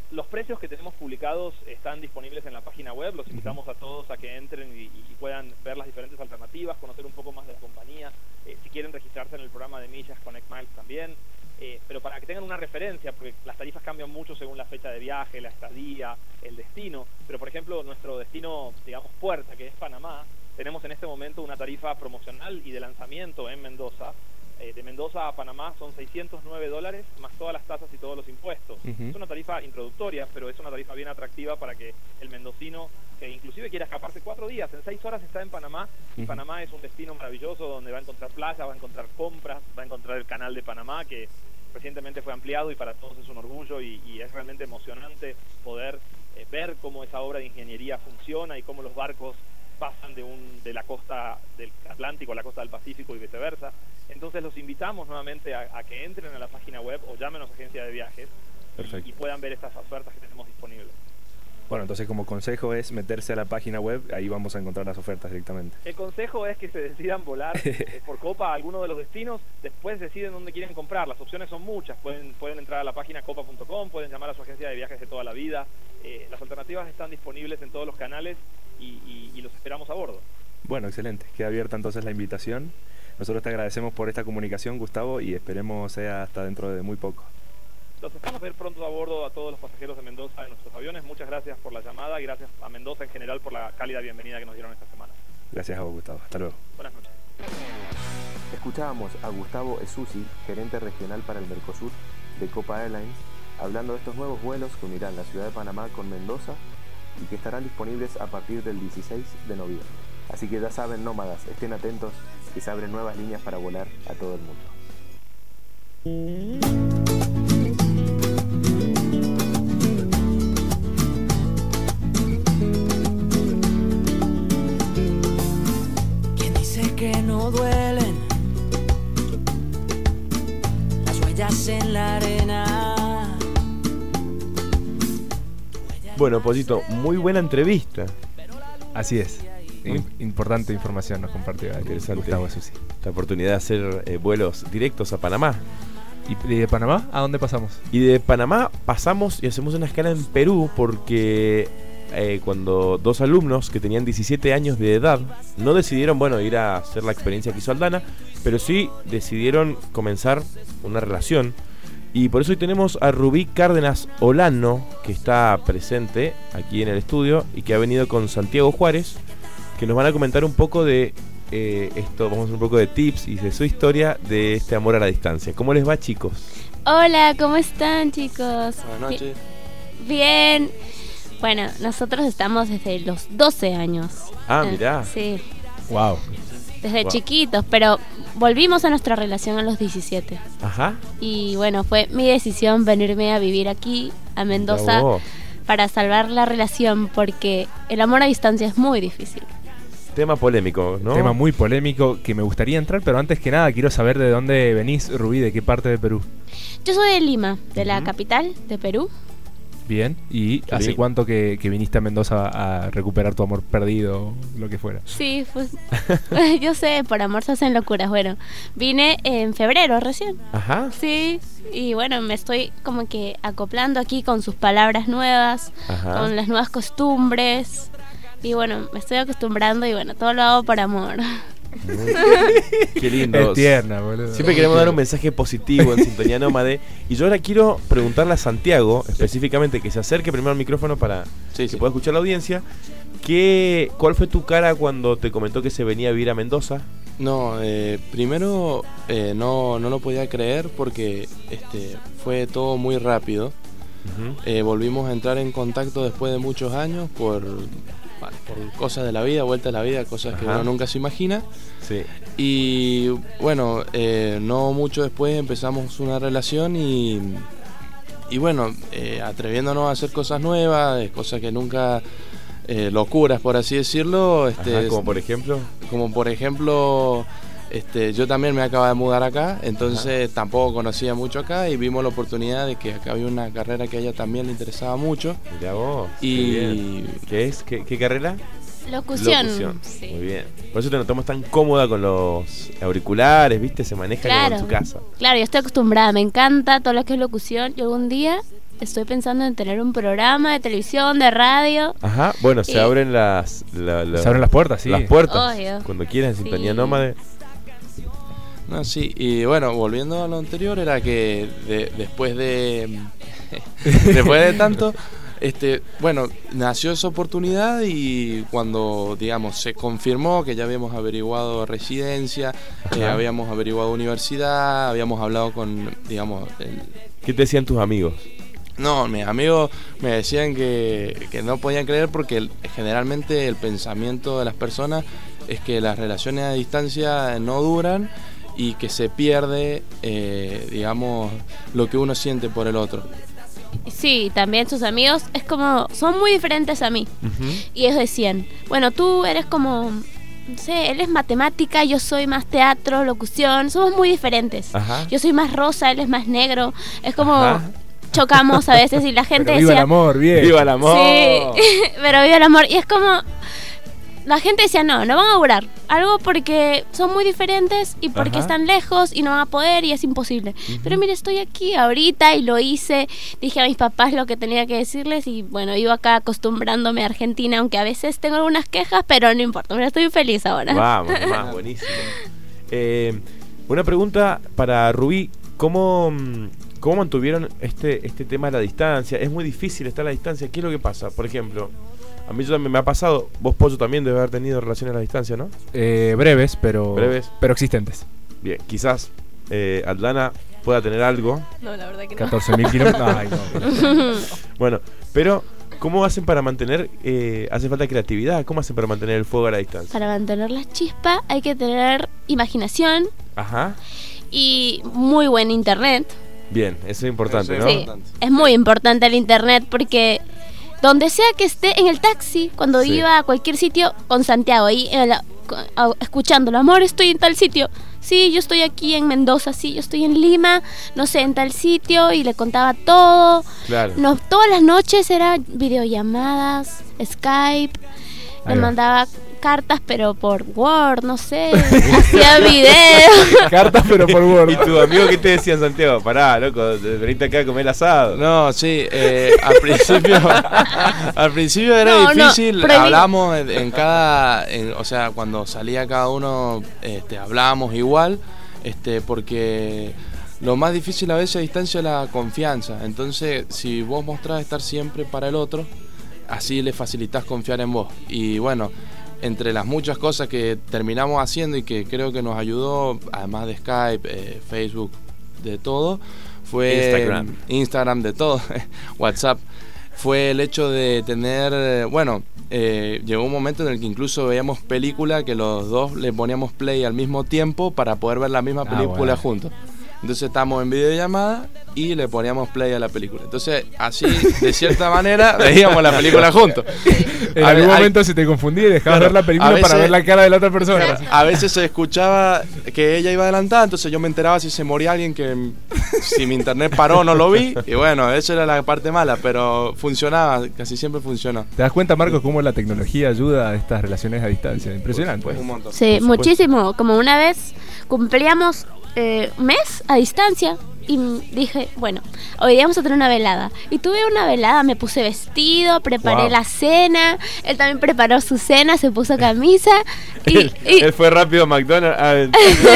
Los precios que tenemos publicados están disponibles en la página web. Los invitamos a todos a que entren y puedan ver las diferentes alternativas, conocer un poco más de la compañía. Si quieren registrarse en el programa de millas Connect Miles también. Pero para que tengan una referencia, porque las tarifas cambian mucho según la fecha de viaje, la estadía, el destino. Pero, por ejemplo, nuestro destino, digamos, puerta, que es Panamá, tenemos en este momento una tarifa promocional y de lanzamiento en Mendoza. De Mendoza a Panamá son $609 más todas las tasas y todos los impuestos. Es una tarifa introductoria, pero es una tarifa bien atractiva para que el mendocino, que inclusive quiera escaparse 4 días, en 6 horas está en Panamá, y Panamá es un destino maravilloso donde va a encontrar playa, va a encontrar compras, va a encontrar el canal de Panamá, que recientemente fue ampliado y para todos es un orgullo, y es realmente emocionante poder ver cómo esa obra de ingeniería funciona y cómo los barcos pasan de la costa del Atlántico a la costa del Pacífico y viceversa. Entonces los invitamos nuevamente a que entren a la página web o llamen a su agencia de viajes y puedan ver estas ofertas que tenemos disponibles. Bueno, entonces como consejo es meterse a la página web, ahí vamos a encontrar las ofertas directamente. El consejo es que se decidan volar por Copa a alguno de los destinos, después deciden dónde quieren comprar. Las opciones son muchas, pueden entrar a la página copa.com, pueden llamar a su agencia de viajes de toda la vida. Las alternativas están disponibles en todos los canales y los esperamos a bordo. Bueno, excelente. Queda abierta entonces la invitación. Nosotros te agradecemos por esta comunicación, Gustavo, y esperemos sea hasta dentro de muy poco. Los esperamos ver pronto a bordo a todos los pasajeros de Mendoza en nuestros aviones. Muchas gracias por la llamada y gracias a Mendoza en general por la cálida bienvenida que nos dieron esta semana. Gracias a vos, Gustavo. Hasta luego. Buenas noches. Escuchábamos a Gustavo Esusi, gerente regional para el Mercosur de Copa Airlines, hablando de estos nuevos vuelos que unirán la ciudad de Panamá con Mendoza y que estarán disponibles a partir del 16 de noviembre. Así que ya saben, nómadas, estén atentos, que se abren nuevas líneas para volar a todo el mundo. ¿Quién dice que no duelen las huellas en la arena? Bueno, Pollito, muy buena entrevista. Así es. Importante información nos compartió Gustavo Esusi. La oportunidad de hacer vuelos directos a Panamá. ¿Y de Panamá a dónde pasamos? Y de Panamá pasamos y hacemos una escala en Perú porque cuando 2 alumnos que tenían 17 años de edad no decidieron, ir a hacer la experiencia que hizo Aldana, pero sí decidieron comenzar una relación. Y por eso hoy tenemos a Rubí Cárdenas Olano, que está presente aquí en el estudio y que ha venido con Santiago Juárez, que nos van a comentar un poco de esto, vamos a hacer un poco de tips y de su historia de este amor a la distancia. ¿Cómo les va, chicos? Hola, ¿cómo están, chicos? Buenas noches. Bien. Bueno, nosotros estamos desde los 12 años. Ah, mirá. Sí. Wow. Desde chiquitos, pero volvimos a nuestra relación a los 17. Ajá. Y bueno, fue mi decisión venirme a vivir aquí, a Mendoza, para salvar la relación, porque el amor a distancia es muy difícil. Tema polémico, ¿no? Tema muy polémico que me gustaría entrar, pero antes que nada quiero saber de dónde venís, Rubí, de qué parte de Perú. Yo soy de Lima, de la capital de Perú. Bien, ¿y hace cuánto que viniste a Mendoza a recuperar tu amor perdido, lo que fuera? Sí, pues yo sé, por amor se hacen locuras. Bueno, vine en febrero recién. Ajá. Sí, y bueno, me estoy como que acoplando aquí con sus palabras nuevas, con las nuevas costumbres. Y bueno, me estoy acostumbrando y bueno, todo lo hago por amor. Qué lindo. Es tierna, boludo. Siempre queremos dar un mensaje positivo en Sintonía Nómade. Y yo ahora quiero preguntarle a Santiago, específicamente, que se acerque primero al micrófono para que pueda escuchar la audiencia. ¿Cuál fue tu cara cuando te comentó que se venía a vivir a Mendoza? No, primero no lo podía creer porque fue todo muy rápido. Volvimos a entrar en contacto después de muchos años por cosas de la vida, vueltas de la vida, cosas que uno nunca se imagina. Sí. Y bueno, no mucho después empezamos una relación y bueno, atreviéndonos a hacer cosas nuevas, cosas que nunca, locuras por así decirlo. ¿Como por ejemplo? Como por ejemplo, yo también me acabo de mudar acá, entonces tampoco conocía mucho acá y vimos la oportunidad de que acá había una carrera que a ella también le interesaba mucho. Mirá vos. Y ¿qué es? ¿Qué carrera? Locución. Sí. Muy bien. Por eso te notamos tan cómoda con los auriculares, ¿viste? Se maneja como en tu casa. Claro, yo estoy acostumbrada, me encanta todo lo que es locución y algún día estoy pensando en tener un programa de televisión, de radio. Ajá, bueno, se abren las se abren las puertas, sí. Las puertas. Obvio. Cuando quieras, en Sintonía Nómade. No, sí, y bueno, volviendo a lo anterior, era que después de después de tanto, bueno, nació esa oportunidad y cuando, digamos, se confirmó que ya habíamos averiguado residencia, habíamos averiguado universidad, habíamos hablado con, digamos... ¿Qué te decían tus amigos? No, mis amigos me decían que no podían creer porque generalmente el pensamiento de las personas es que las relaciones a distancia no duran y que se pierde, digamos, lo que uno siente por el otro. Sí, también sus amigos es como, son muy diferentes a mí. Y ellos decían, bueno, tú eres como, no sé, él es matemática, yo soy más teatro, locución, somos muy diferentes. Yo soy más rosa, él es más negro. Es como chocamos a veces y la gente pero viva decía, el amor, bien. ¡Viva el amor! Sí, pero viva el amor. Y es como, la gente decía, no van a durar. Algo porque son muy diferentes y porque están lejos y no van a poder y es imposible. Pero mire, estoy aquí ahorita y lo hice. Dije a mis papás lo que tenía que decirles y bueno, iba acá acostumbrándome a Argentina, aunque a veces tengo algunas quejas, pero no importa, mira, estoy feliz ahora. Vamos, buenísimo. Una pregunta para Rubí, ¿cómo mantuvieron este tema de la distancia? Es muy difícil estar a la distancia. ¿Qué es lo que pasa? Por ejemplo, a mí también me ha pasado, vos, Pollo, también debes haber tenido relaciones a la distancia, ¿no? Breves, pero existentes. Bien, quizás Aldana pueda tener algo. No, la verdad que no. 14.000 kilómetros. Ay, no. Bueno, pero ¿cómo hacen para mantener, hace falta creatividad, cómo hacen para mantener el fuego a la distancia? Para mantener la chispa hay que tener imaginación y muy buen internet. Bien, eso es importante, ¿no? Sí, es muy importante el internet porque donde sea que esté, en el taxi, cuando iba a cualquier sitio con Santiago, ahí escuchándolo, amor, estoy en tal sitio. Sí, yo estoy aquí en Mendoza, sí, yo estoy en Lima, no sé, en tal sitio, y le contaba todo. Claro. Todas las noches era videollamadas, Skype, me mandaba cartas pero por Word, no sé, hacía videos. Cartas pero por Word. ¿Y tu amigo qué te decían, Santiago? Pará, loco, venite acá a comer asado. No, sí, al principio era difícil, hablamos o sea, cuando salía cada uno, hablábamos igual, porque lo más difícil a veces a distancia es la confianza. Entonces, si vos mostrás estar siempre para el otro, así le facilitas confiar en vos. Y bueno, entre las muchas cosas que terminamos haciendo y que creo que nos ayudó, además de Skype, Facebook, de todo, fue Instagram de todo, WhatsApp, fue el hecho de tener, llegó un momento en el que incluso veíamos película que los dos le poníamos play al mismo tiempo para poder ver la misma película juntos. Entonces estábamos en videollamada y le poníamos play a la película. Entonces, así, de cierta manera, veíamos la película juntos. En algún momento se te confundía y dejabas ver la película para ver la cara de la otra persona. A veces se escuchaba que ella iba adelantada, entonces yo me enteraba si se moría alguien, que si mi internet paró no lo vi. Y bueno, esa era la parte mala, pero funcionaba, casi siempre funcionó. ¿Te das cuenta, Marcos, cómo la tecnología ayuda a estas relaciones a distancia? Impresionante. Pues un montón. Sí, muchísimo. Como una vez cumplíamos un mes a distancia y dije, bueno, hoy día vamos a tener una velada. Y tuve una velada, me puse vestido, preparé la cena, él también preparó su cena, se puso camisa. Él fue rápido a McDonald's.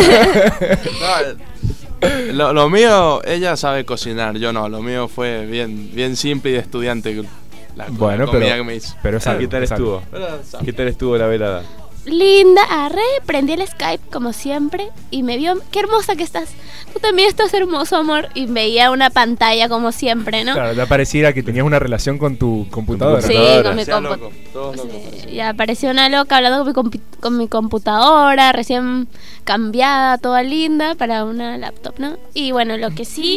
Lo mío, ella sabe cocinar, yo no. Lo mío fue bien simple y de estudiante. La comida que me hizo. Pero ¿qué tal estuvo? ¿Qué tal estuvo la velada? Linda, prendí el Skype como siempre y me vio, qué hermosa que estás, tú también estás hermoso, amor, y veía una pantalla como siempre, ¿no? Claro, ya pareciera que tenías una relación con tu computadora. Sí, con mi computadora. Ya apareció una loca hablando con mi computadora, recién cambiada, toda linda para una laptop, ¿no? Y bueno, lo que sí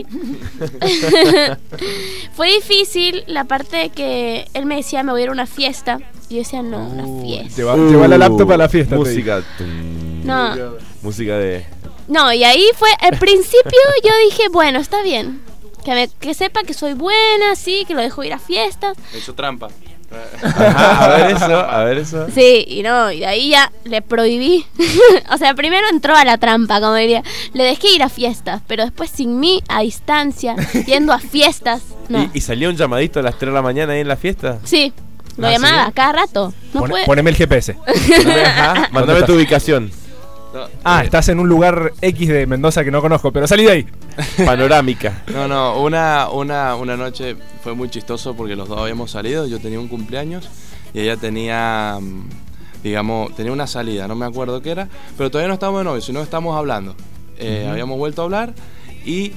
fue difícil la parte de que él me decía, me voy a ir a una fiesta. Y yo decía, no, una fiesta. Lleva la laptop a la fiesta. Música. No. Música de... No, y ahí fue, al principio yo dije, bueno, está bien. Que sepa que soy buena, sí, que lo dejo ir a fiestas. Eso trampa. Ajá, a ver eso. Sí, y no, y de ahí ya le prohibí. O sea, primero entró a la trampa, como diría. Le dejé ir a fiestas, pero después sin mí, a distancia, yendo a fiestas. No. ¿Y salía un llamadito a las 3 de la mañana ahí en la fiesta? Sí, lo llamaba cada rato. No puede. Poneme el GPS. Ajá, mándame tu ubicación. Estás en un lugar X de Mendoza que no conozco, pero salí de ahí. Panorámica. No, una noche fue muy chistoso porque los dos habíamos salido. Yo tenía un cumpleaños y ella tenía, digamos, tenía una salida, no me acuerdo qué era, pero todavía no estábamos de novios, sino estábamos hablando. Habíamos vuelto a hablar y,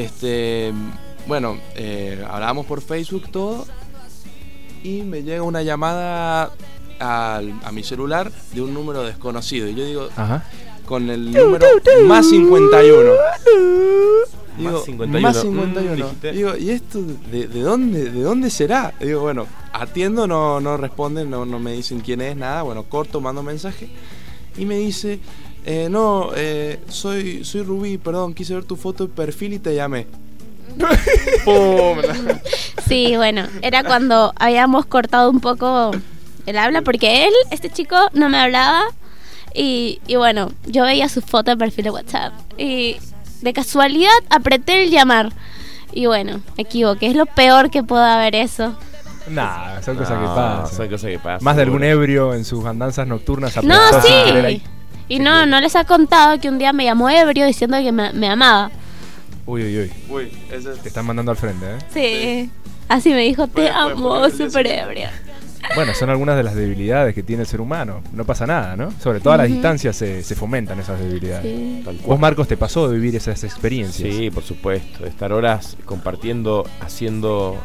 hablábamos por Facebook todo y me llega una llamada a mi celular de un número desconocido y yo digo, con el número más 51. Digo, más 51. Digo, ¿y esto de dónde será? Digo, bueno, atiendo, no responden, no me dicen quién es, nada. Bueno, corto, mando mensaje y me dice, soy Rubí, perdón, quise ver tu foto de perfil y te llamé. ¡Pum! Sí, bueno, era cuando habíamos cortado un poco el habla porque este chico no me hablaba y bueno, yo veía su foto de perfil de WhatsApp y de casualidad apreté el llamar y bueno, me equivoqué, es lo peor que puedo haber eso. Nah, son cosas que pasan. Son cosas que pasan. Más de algún ebrio en sus andanzas nocturnas. No, sí. Y no les ha contado que un día me llamó ebrio diciendo que me amaba. Uy, ese te están mandando al frente, ¿eh? Sí. Así me dijo, te amo, súper ebria. Bueno, son algunas de las debilidades que tiene el ser humano. No pasa nada, ¿no? Sobre todo a las distancias se fomentan esas debilidades. Sí. ¿Vos, Marcos, te pasó de vivir esas experiencias? Sí, por supuesto. Estar horas compartiendo, haciendo,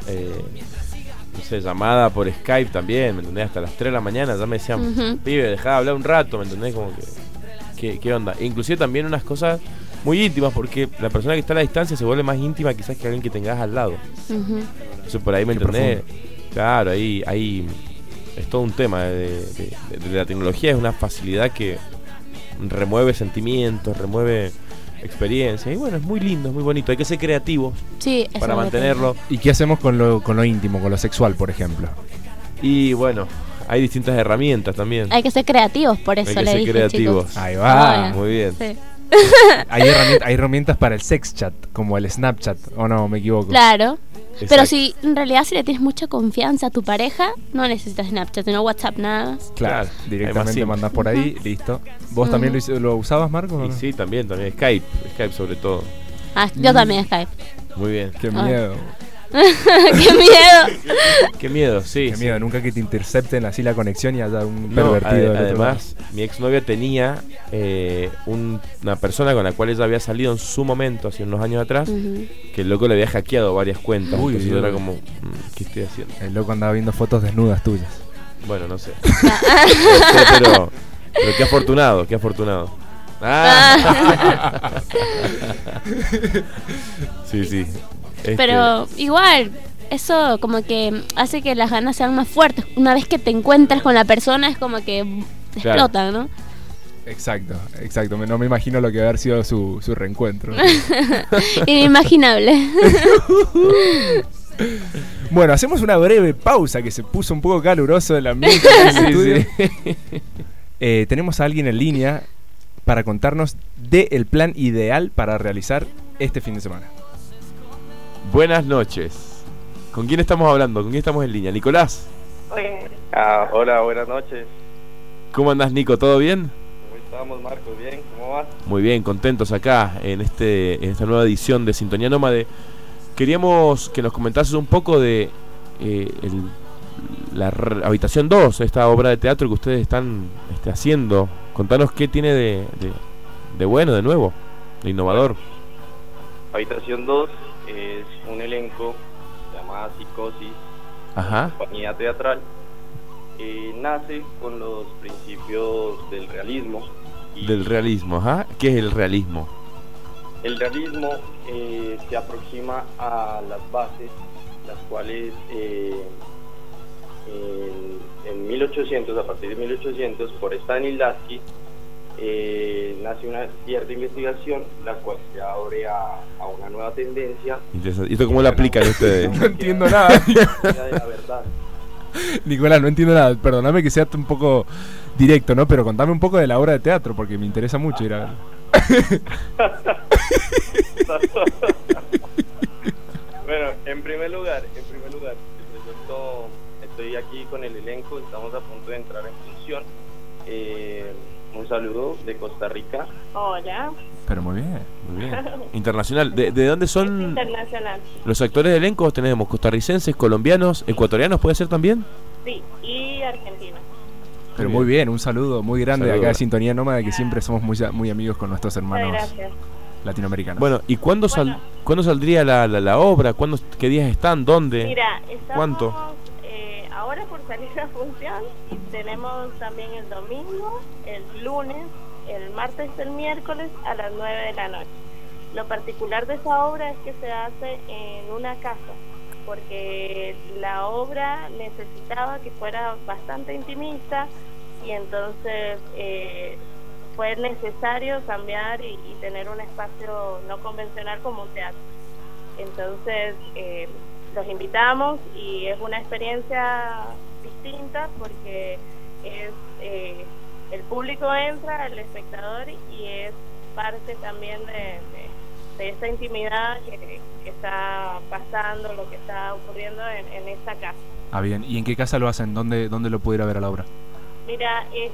llamada por Skype también, ¿me entendés? Hasta las 3 de la mañana ya me decían, pibe, dejá de hablar un rato, ¿me entendés? Como que, ¿qué onda? E inclusive también unas cosas muy íntimas, porque la persona que está a la distancia se vuelve más íntima quizás que alguien que tengas al lado. Eso por ahí, ¿me entendés? Claro, ahí es todo un tema de la tecnología. Es una facilidad que remueve sentimientos, remueve experiencias. Y bueno, es muy lindo, es muy bonito. Hay que ser creativos para mantenerlo. ¿Y qué hacemos con lo íntimo, con lo sexual, por ejemplo? Y bueno, hay distintas herramientas también. Hay que ser creativos, por eso le dije, creativos. chicos. Ahí va, muy bien. Sí. Hay herramientas para el sex chat, como el Snapchat, ¿o no? Me equivoco. Claro. Exacto. Pero si en realidad si le tienes mucha confianza a tu pareja, no necesitas Snapchat, sino WhatsApp nada más. Claro, directamente mandás por ahí, listo. ¿Vos también lo usabas, Marco? ¿O no? Sí, también Skype sobre todo. Yo también Skype. Muy bien. Qué miedo. ¡Qué miedo! Qué miedo, sí. Qué miedo, nunca que te intercepten así la conexión y haya un pervertido. Además, mi exnovia tenía una persona con la cual ella había salido en su momento, hace unos años atrás, que el loco le había hackeado varias cuentas. Entonces era como, ¿qué estoy haciendo? El loco andaba viendo fotos desnudas tuyas. Bueno, no sé. pero qué afortunado. Sí. Pero igual, eso como que hace que las ganas sean más fuertes. Una vez que te encuentras con la persona es como que explota, ¿no? Exacto. No me imagino lo que haber sido su reencuentro. Inimaginable. Bueno, hacemos una breve pausa que se puso un poco caluroso el ambiente. Tenemos a alguien en línea para contarnos del plan ideal para realizar este fin de semana. Buenas noches. ¿Con quién estamos hablando? ¿Con quién estamos en línea? ¿Nicolás? Hola, buenas noches. ¿Cómo andás, Nico? ¿Todo bien? ¿Cómo estamos, Marcos? ¿Bien? ¿Cómo vas? Muy bien, contentos acá en esta nueva edición de Sintonía Nómade. Queríamos que nos comentases un poco de la Habitación 2, esta obra de teatro que ustedes están haciendo. Contanos qué tiene de bueno, de nuevo, de innovador. Habitación 2 es un elenco llamado Psicosis, compañía teatral. Nace con los principios del realismo. Del realismo, ¿Qué es el realismo? El realismo se aproxima a las bases, las cuales en 1800, a partir de 1800, por Stanislavski, nace una cierta investigación, la cual se abre a una nueva tendencia. ¿Y esto cómo lo aplican ustedes? No entiendo nada. De la verdad. Nicolás, no entiendo nada. Perdóname que sea un poco directo, ¿no? Pero contame un poco de la obra de teatro, porque me interesa mucho ir a verla. Bueno, en primer lugar, te presento, estoy aquí con el elenco, estamos a punto de entrar en función. Un saludo de Costa Rica. Hola. Pero muy bien. Internacional. ¿De dónde son Internacional. los actores de elenco? Tenemos costarricenses, colombianos, ecuatorianos, ¿puede ser también? Sí, y argentinos. Pero muy bien, un saludo muy grande de Saludo. acá de Sintonía Nómada, que siempre somos muy amigos con nuestros hermanos Gracias. latinoamericanos. Bueno, ¿y cuándo saldría la obra? ¿Qué días están? ¿Dónde? Mira, estamos ¿Cuánto? Ahora por salir a función. Tenemos también el domingo, el lunes, el martes y el miércoles a las 9 de la noche. Lo particular de esa obra es que se hace en una casa, porque la obra necesitaba que fuera bastante intimista y entonces fue necesario cambiar y tener un espacio no convencional como un teatro. Entonces los invitamos y es una experiencia distinta porque es el público entra, el espectador, y es parte también de esa intimidad que está pasando, lo que está ocurriendo en esa casa. Ah, bien. ¿Y en qué casa lo hacen? ¿Dónde lo puedo ir a ver a la obra? Mira, es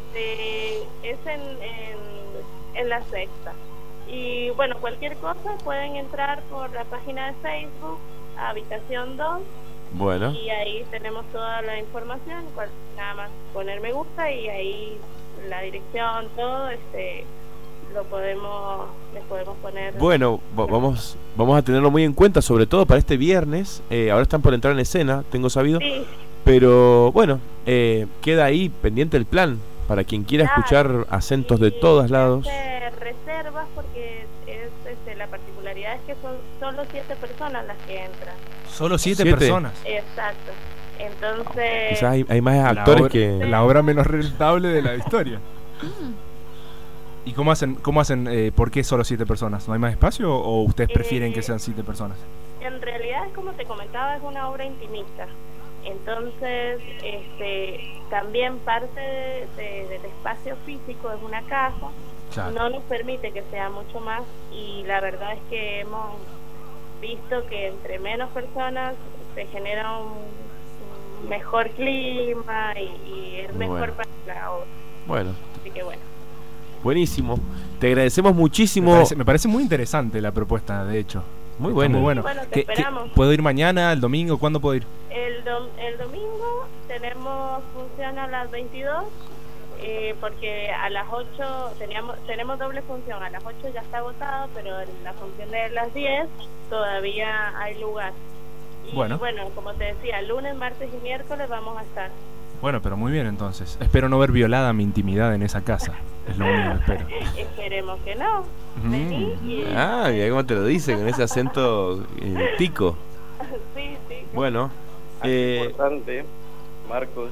en La Sexta. Y bueno, cualquier cosa pueden entrar por la página de Facebook, Habitación 2. Bueno. Y ahí tenemos toda la información, nada más poner me gusta y ahí la dirección, todo, les podemos poner. Bueno, vamos a tenerlo muy en cuenta, sobre todo para este viernes. Ahora están por entrar en escena, tengo sabido. Sí. Pero bueno, queda ahí pendiente el plan para quien quiera escuchar acentos de todos lados. Reservas porque la particularidad es que son solo 7 personas las que entran. ¿Solo 7 personas? Exacto. Entonces Quizás hay más actores que... La obra menos rentable de la historia. ¿Y cómo hacen? ¿Por qué solo 7 personas? ¿No hay más espacio o ustedes prefieren que sean 7 personas? En realidad, como te comentaba, es una obra intimista. Entonces, también parte del espacio físico es una casa. Claro. No nos permite que sea mucho más, y la verdad es que hemos visto que entre menos personas se genera un mejor clima y es mejor para la obra. Bueno. Así que bueno. Buenísimo. Te agradecemos muchísimo. Me parece muy interesante la propuesta, de hecho. Muy bueno. Muy bueno. Te esperamos. ¿Puedo ir mañana, el domingo? ¿Cuándo puedo ir? El domingo tenemos función a las 22, porque a las 8 tenemos doble función. A las 8 ya está agotado, pero en la función de las 10 todavía hay lugar. Y bueno, como te decía, lunes, martes y miércoles vamos a estar. Bueno, pero muy bien entonces. Espero no ver violada mi intimidad en esa casa. Es lo único que espero. Esperemos que no. Vení y... Ah, mira cómo te lo dice, con ese acento tico. Sí. Bueno. Importante, Marcos.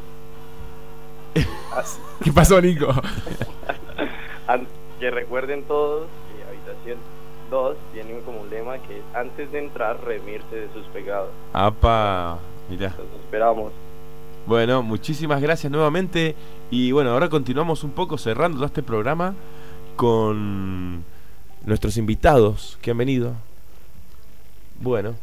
¿Qué pasó, Nico? Que recuerden todos que Habitación 2 tiene como un lema que es: antes de entrar, redimirse de sus pecados. ¡Apa! Mirá. Entonces esperamos. Bueno, muchísimas gracias nuevamente. Y bueno, ahora continuamos un poco cerrando todo este programa con nuestros invitados que han venido. Bueno.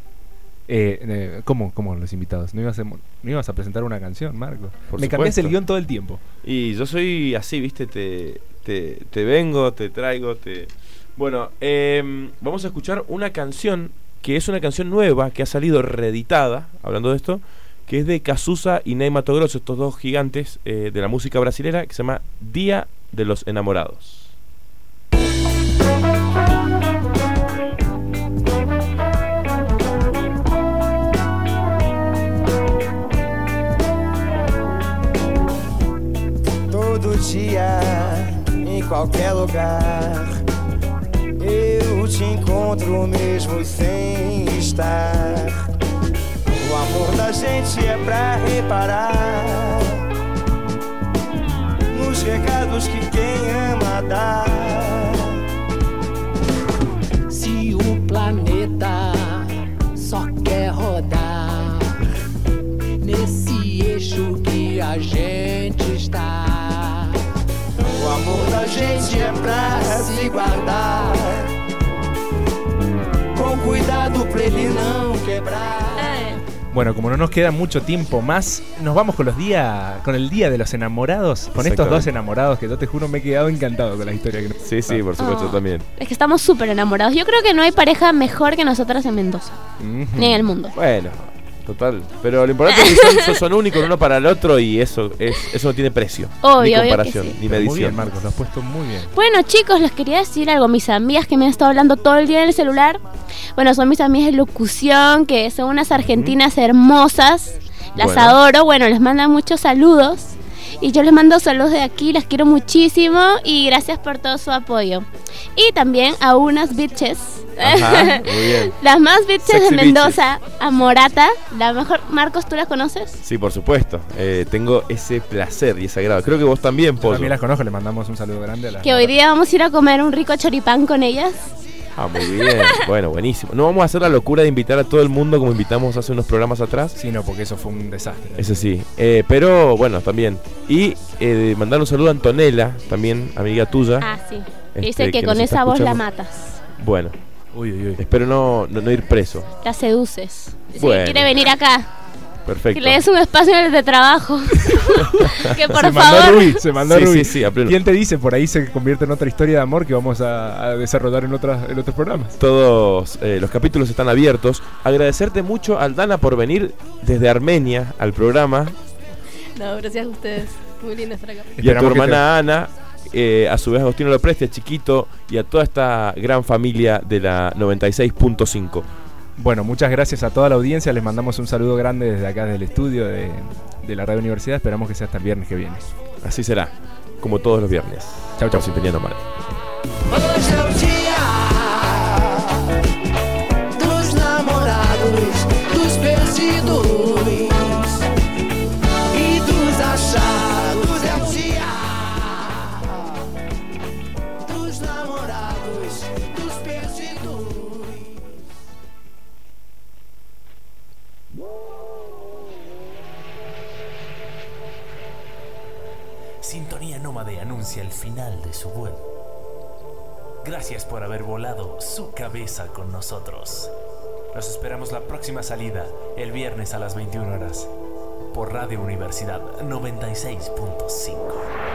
¿Cómo los invitados? ¿No ibas a presentar una canción, Marco? Me cambias el guión todo el tiempo. Y yo soy así, ¿viste? Te vengo, te traigo, Bueno, vamos a escuchar una canción que es una canción nueva que ha salido reeditada, hablando de esto, que es de Cazuza y Ney Matogrosso, estos dos gigantes de la música brasilera, que se llama Día de los Enamorados. Todo dia, em qualquer lugar, eu te encontro mesmo sem estar. O amor da gente é pra reparar nos recados que quem ama dá. Se o planeta só quer rodar nesse eixo a gente está. O amor da gente é pra se guardar, com cuidado pra ele não quebrar. Bueno, como no nos queda mucho tiempo más, nos vamos con el día de los enamorados, con estos dos enamorados que yo te juro me he quedado encantado con la historia. Sí, por supuesto, también. Es que estamos súper enamorados. Yo creo que no hay pareja mejor que nosotras en Mendoza, ni en el mundo. Bueno, total. Pero lo importante es que son únicos uno para el otro y eso no tiene precio. Obvio, ni comparación, obvio que sí. ni medición. Muy bien, Marcos, lo has puesto muy bien. Bueno, chicos, les quería decir algo. Mis amigas que me han estado hablando todo el día en el celular, bueno, son mis amigas de locución, que son unas argentinas hermosas. Las adoro. Bueno, les mandan muchos saludos. Y yo les mando saludos de aquí, las quiero muchísimo y gracias por todo su apoyo. Y también a unas bitches. Ajá, muy bien. Las más bitches Sexy de Mendoza, a Morata. La mejor. Marcos, ¿tú las conoces? Sí, por supuesto. Tengo ese placer y ese agrado. Creo que vos también, Pollo. También las conozco, le mandamos un saludo grande a las. Que hoy día vamos a ir a comer un rico choripán con ellas. Ah, muy bien. Bueno, buenísimo. No vamos a hacer la locura de invitar a todo el mundo como invitamos hace unos programas atrás. Sí, no, porque eso fue un desastre. Eso sí. Pero bueno, también. Y mandar un saludo a Antonella, también amiga tuya. Ah, sí. Dice que con esa voz la matas. Bueno. Uy. Espero no ir preso. La seduces. Bueno. Si quiere venir acá. Perfecto. Que le des un espacio en el de trabajo. Que por se favor. Se mandó Rui. Sí, a pleno. ¿Quién te dice? Por ahí se convierte en otra historia de amor que vamos a desarrollar en otros programas. Todos los capítulos están abiertos. Agradecerte mucho, Aldana, por venir desde Armenia al programa. No, gracias a ustedes. Muy lindo estar acá. Y a tu hermana Ana, a su vez Agostino Lopresti, a Chiquito y a toda esta gran familia de la 96.5. Bueno, muchas gracias a toda la audiencia. Les mandamos un saludo grande desde acá, desde el estudio de la Radio Universidad. Esperamos que sea hasta el viernes que viene. Así será, como todos los viernes. Chau, Sintonía Nómade. Hoje é o dia dos namorados, dos perdidos e dos achados. É o dia dos namorados, dos perdidos. Sintonía Nómade anuncia el final de su vuelo. Gracias por haber volado su cabeza con nosotros. Los esperamos la próxima salida, el viernes a las 21 horas, por Radio Universidad 96.5.